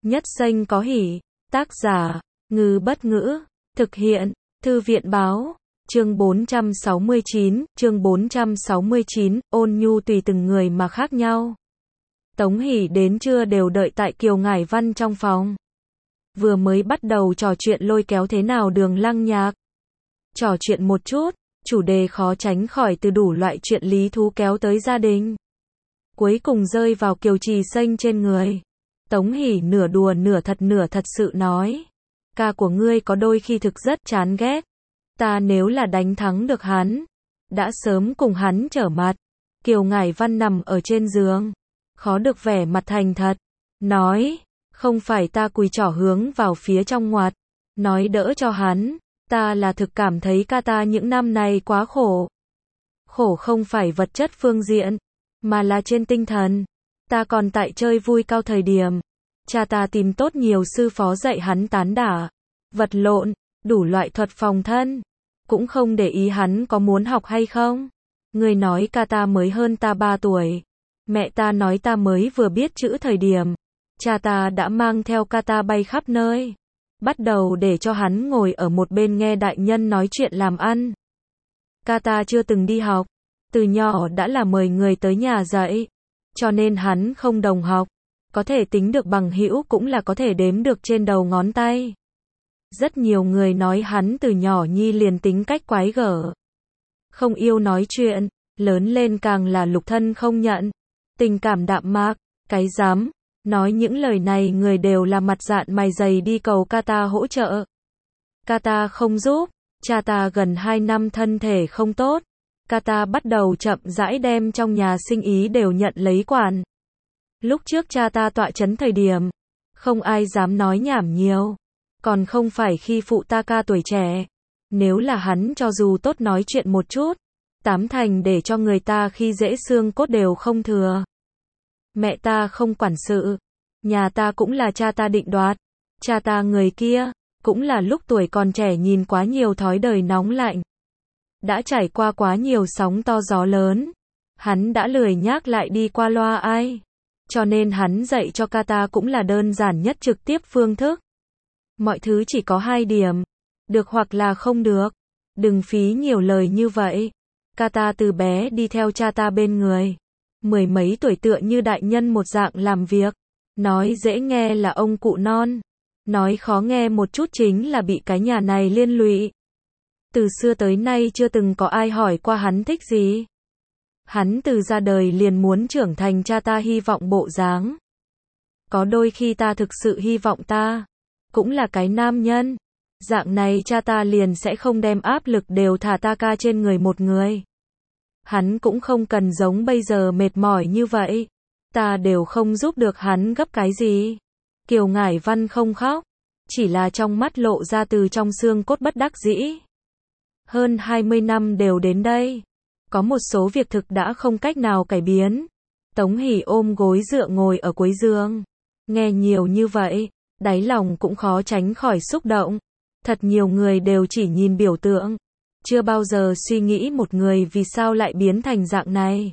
Nhất Xanh có hỉ. Tác giả, Ngư Bất Ngữ. Thực hiện, Thư viện Báo. Chương 469, ôn nhu tùy từng người mà khác nhau. Tống Hỷ đến trưa đều đợi tại Kiều Ngải Văn trong phòng. Vừa mới bắt đầu trò chuyện lôi kéo thế nào Đường Lăng Nhạc. Trò chuyện một chút, chủ đề khó tránh khỏi từ đủ loại chuyện lý thú kéo tới gia đình. Cuối cùng rơi vào Kiều Trì Xanh trên người. Tống Hỷ nửa đùa nửa thật sự nói. Ca của ngươi có đôi khi thực rất chán ghét. Ta nếu là đánh thắng được hắn, đã sớm cùng hắn trở mặt. Kiều Ngải Văn nằm ở trên giường, khó được vẻ mặt thành thật. Nói, không phải ta cùi trỏ hướng vào phía trong ngoặt. Nói đỡ cho hắn, ta là thực cảm thấy ca ta những năm này quá khổ. Khổ không phải vật chất phương diện, mà là trên tinh thần. Ta còn tại chơi vui cao thời điểm. Cha ta tìm tốt nhiều sư phó dạy hắn tán đả, vật lộn, đủ loại thuật phòng thân. Cũng không để ý hắn có muốn học hay không. Người nói ca ta mới hơn ta 3 tuổi. Mẹ ta nói ta mới vừa biết chữ thời điểm. Cha ta đã mang theo ca ta bay khắp nơi. Bắt đầu để cho hắn ngồi ở một bên nghe đại nhân nói chuyện làm ăn. Ca ta chưa từng đi học. Từ nhỏ đã là mời người tới nhà dạy. Cho nên hắn không đồng học. Có thể tính được bằng hữu cũng là có thể đếm được trên đầu ngón tay. Rất nhiều người nói hắn từ nhỏ nhi liền tính cách quái gở. Không yêu nói chuyện, lớn lên càng là lục thân không nhận. Tình cảm đạm mạc, cái dám. Nói những lời này người đều là mặt dạn mày dày đi cầu ca ta hỗ trợ. Ca ta không giúp, cha ta gần 2 năm thân thể không tốt. Ca ta bắt đầu chậm rãi đem trong nhà sinh ý đều nhận lấy quản. Lúc trước cha ta tọa chấn thời điểm, không ai dám nói nhảm nhiều. Còn không phải khi phụ ta ca tuổi trẻ. Nếu là hắn cho dù tốt nói chuyện một chút, 8 thành để cho người ta khi dễ xương cốt đều không thừa. Mẹ ta không quản sự. Nhà ta cũng là cha ta định đoạt. Cha ta người kia, cũng là lúc tuổi còn trẻ nhìn quá nhiều thói đời nóng lạnh. Đã trải qua quá nhiều sóng to gió lớn. Hắn đã lười nhác lại đi qua loa ai. Cho nên hắn dạy cho ca ta cũng là đơn giản nhất trực tiếp phương thức. Mọi thứ chỉ có 2 điểm. Được hoặc là không được. Đừng phí nhiều lời như vậy. Ca ta từ bé đi theo cha ta bên người. 10 mấy tuổi tựa như đại nhân một dạng làm việc. Nói dễ nghe là ông cụ non. Nói khó nghe một chút chính là bị cái nhà này liên lụy. Từ xưa tới nay chưa từng có ai hỏi qua hắn thích gì. Hắn từ ra đời liền muốn trưởng thành cha ta hy vọng bộ dáng. Có đôi khi ta thực sự hy vọng ta cũng là cái nam nhân. Dạng này cha ta liền sẽ không đem áp lực đều thả ta ca trên người một người. Hắn cũng không cần giống bây giờ mệt mỏi như vậy. Ta đều không giúp được hắn gấp cái gì. Kiều Ngải Văn không khóc. Chỉ là trong mắt lộ ra từ trong xương cốt bất đắc dĩ. Hơn 20 năm đều đến đây. Có một số việc thực đã không cách nào cải biến. Tống Hỷ ôm gối dựa ngồi ở cuối giường. Nghe nhiều như vậy, đáy lòng cũng khó tránh khỏi xúc động. Thật nhiều người đều chỉ nhìn biểu tượng. Chưa bao giờ suy nghĩ một người vì sao lại biến thành dạng này.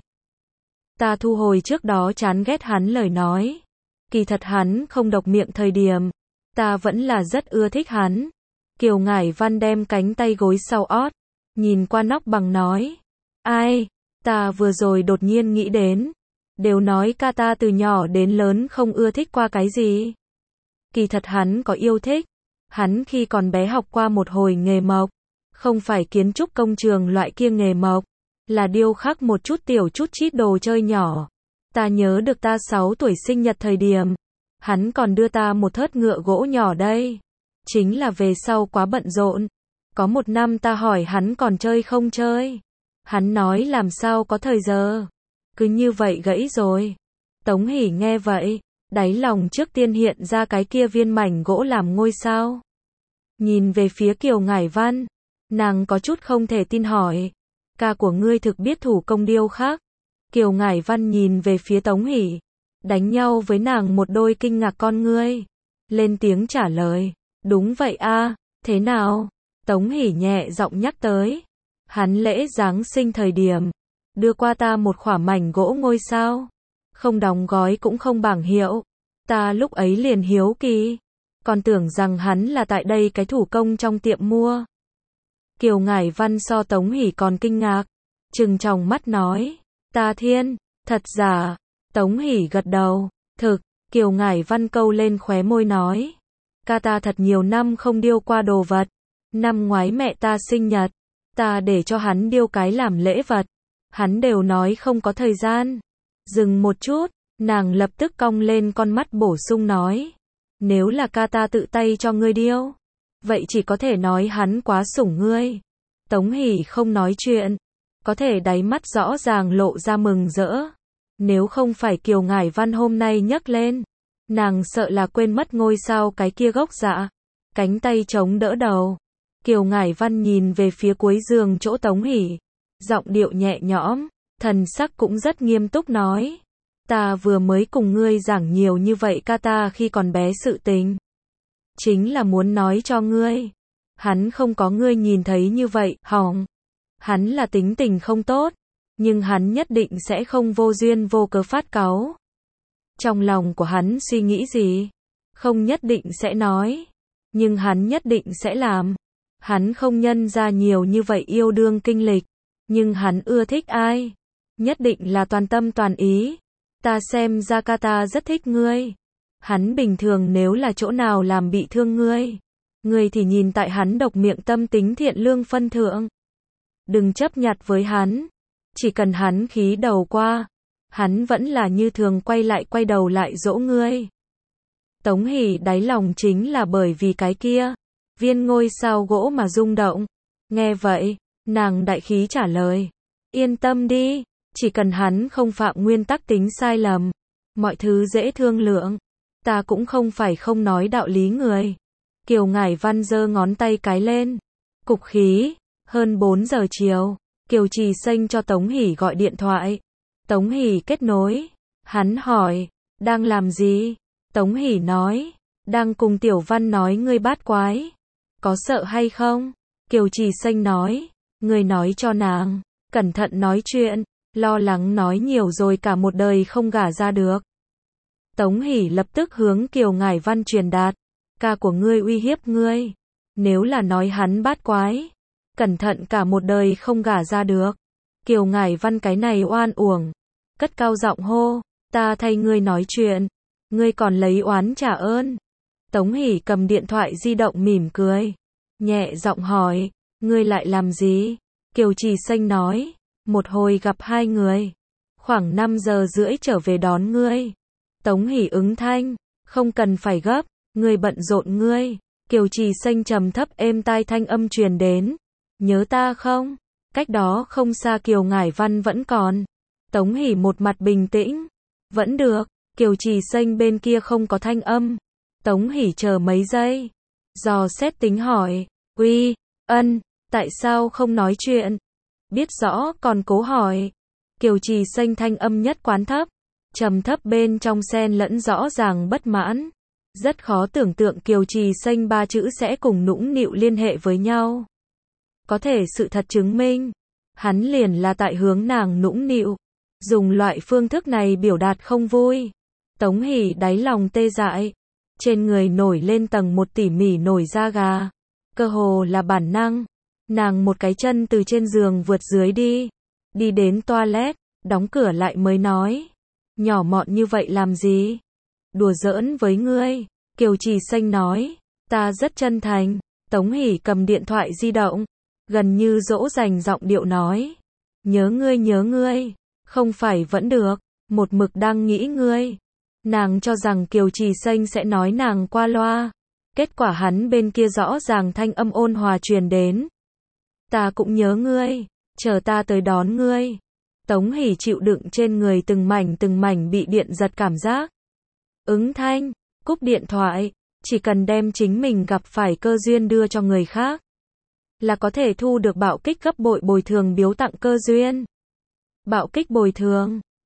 Ta thu hồi trước đó chán ghét hắn lời nói. Kỳ thật hắn không độc miệng thời điểm. Ta vẫn là rất ưa thích hắn. Kiều Ngải Văn đem cánh tay gối sau ót. Nhìn qua nóc bằng nói. Ai, ta vừa rồi đột nhiên nghĩ đến. Đều nói ca ta từ nhỏ đến lớn không ưa thích qua cái gì. Kỳ thật hắn có yêu thích. Hắn khi còn bé học qua một hồi nghề mộc. Không phải kiến trúc công trường loại kia nghề mộc. Là điêu khắc một chút tiểu chút chít đồ chơi nhỏ. Ta nhớ được ta 6 tuổi sinh nhật thời điểm. Hắn còn đưa ta một thớt ngựa gỗ nhỏ đây. Chính là về sau quá bận rộn. Có một năm ta hỏi hắn còn chơi không chơi. Hắn nói làm sao có thời giờ. Cứ như vậy gãy rồi. Tống Hỷ nghe vậy. Đáy lòng trước tiên hiện ra cái kia viên mảnh gỗ làm ngôi sao. Nhìn về phía Kiều Ngải Văn. Nàng có chút không thể tin hỏi. Ca của ngươi thực biết thủ công điêu khắc. Kiều Ngải Văn nhìn về phía Tống Hỷ. Đánh nhau với nàng một đôi kinh ngạc con ngươi. Lên tiếng trả lời. Đúng vậy a, thế nào? Tống Hỷ nhẹ giọng nhắc tới. Hắn lễ Giáng sinh thời điểm. Đưa qua ta một khỏa mảnh gỗ ngôi sao. Không đóng gói cũng không bảng hiệu. Ta lúc ấy liền hiếu kỳ, còn tưởng rằng hắn là tại đây cái thủ công trong tiệm mua. Kiều Ngải Văn so Tống Hỷ còn kinh ngạc, trừng tròng mắt nói, ta thiên, thật giả. Tống Hỷ gật đầu, thực. Kiều Ngải Văn câu lên khóe môi nói, ca ta thật nhiều năm không điêu qua đồ vật, năm ngoái mẹ ta sinh nhật, ta để cho hắn điêu cái làm lễ vật, hắn đều nói không có thời gian. Dừng một chút, nàng lập tức cong lên con mắt bổ sung nói, nếu là ca ta tự tay cho ngươi điêu, vậy chỉ có thể nói hắn quá sủng ngươi. Tống Hỷ không nói chuyện, có thể đáy mắt rõ ràng lộ ra mừng rỡ. Nếu không phải Kiều Ngải Văn hôm nay nhấc lên, nàng sợ là quên mất ngôi sao cái kia gốc dạ. Cánh tay chống đỡ đầu. Kiều Ngải Văn nhìn về phía cuối giường chỗ Tống Hỷ, giọng điệu nhẹ nhõm, thần sắc cũng rất nghiêm túc nói, ta vừa mới cùng ngươi giảng nhiều như vậy ca ta khi còn bé sự tình, chính là muốn nói cho ngươi, hắn không có ngươi nhìn thấy như vậy, hỏng. Hắn là tính tình không tốt, nhưng hắn nhất định sẽ không vô duyên vô cớ phát cáu. Trong lòng của hắn suy nghĩ gì, không nhất định sẽ nói, nhưng hắn nhất định sẽ làm. Hắn không nhân ra nhiều như vậy yêu đương kinh lịch, nhưng hắn ưa thích ai, nhất định là toàn tâm toàn ý. Ta xem ra ca ta rất thích ngươi. Hắn bình thường nếu là chỗ nào làm bị thương ngươi thì nhìn tại hắn độc miệng tâm tính thiện lương phân thượng. Đừng chấp nhặt với hắn, chỉ cần hắn khí đầu qua, hắn vẫn là như thường quay đầu lại dỗ ngươi. Tống Hỷ đáy lòng chính là bởi vì cái kia, viên ngôi sao gỗ mà rung động. Nghe vậy, nàng đại khí trả lời, yên tâm đi, chỉ cần hắn không phạm nguyên tắc tính sai lầm, mọi thứ dễ thương lượng, ta cũng không phải không nói đạo lý người. Kiều Ngải Văn giơ ngón tay cái lên, cục khí. Hơn 4 giờ chiều, Kiều Trì Xanh cho Tống Hỷ gọi điện thoại. Tống Hỷ kết nối. Hắn hỏi, đang làm gì? Tống Hỷ nói, đang cùng Tiểu Văn nói ngươi bát quái. Có sợ hay không? Kiều Trì Xanh nói, ngươi nói cho nàng, cẩn thận nói chuyện, lo lắng nói nhiều rồi cả một đời không gả ra được. Tống Hỷ lập tức hướng Kiều Ngải Văn truyền đạt, ca của ngươi uy hiếp ngươi, nếu là nói hắn bát quái, cẩn thận cả một đời không gả ra được. Kiều Ngải Văn cái này oan uổng, cất cao giọng hô, ta thay ngươi nói chuyện, ngươi còn lấy oán trả ơn. Tống Hỷ cầm điện thoại di động mỉm cười, nhẹ giọng hỏi, ngươi lại làm gì? Kiều Trì Xanh nói, một hồi gặp hai người, khoảng 5 giờ rưỡi trở về đón ngươi. Tống Hỷ ứng thanh, không cần phải gấp, ngươi bận rộn ngươi. Kiều Trì Xanh trầm thấp êm tai thanh âm truyền đến, nhớ ta không? Cách đó không xa Kiều Ngải Văn vẫn còn. Tống Hỷ một mặt bình tĩnh, vẫn được. Kiều Trì Xanh bên kia không có thanh âm. Tống Hỷ chờ mấy giây, dò xét tính hỏi, uy, ân, tại sao không nói chuyện? Biết rõ còn cố hỏi. Kiều Trì Xanh thanh âm nhất quán thấp, trầm thấp bên trong xen lẫn rõ ràng bất mãn. Rất khó tưởng tượng Kiều Trì Xanh ba chữ sẽ cùng nũng nịu liên hệ với nhau. Có thể sự thật chứng minh, hắn liền là tại hướng nàng nũng nịu, dùng loại phương thức này biểu đạt không vui. Tống Hỷ đáy lòng tê dại, trên người nổi lên tầng một tỉ mỉ nổi da gà, cơ hồ là bản năng. Nàng một cái chân từ trên giường vượt dưới đi đến toilet, đóng cửa lại mới nói, nhỏ mọn như vậy làm gì? Đùa giỡn với ngươi. Kiều Trì Xanh nói, ta rất chân thành. Tống Hỷ cầm điện thoại di động, gần như dỗ dành giọng điệu nói, nhớ ngươi, không phải vẫn được, một mực đang nghĩ ngươi. Nàng cho rằng Kiều Trì Xanh sẽ nói nàng qua loa, kết quả hắn bên kia rõ ràng thanh âm ôn hòa truyền đến, ta cũng nhớ ngươi, chờ ta tới đón ngươi. Tống Hỷ chịu đựng trên người từng mảnh bị điện giật cảm giác, ứng thanh, cúp điện thoại, chỉ cần đem chính mình gặp phải cơ duyên đưa cho người khác, là có thể thu được bạo kích gấp bội bồi thường biếu tặng cơ duyên. Bạo kích bồi thường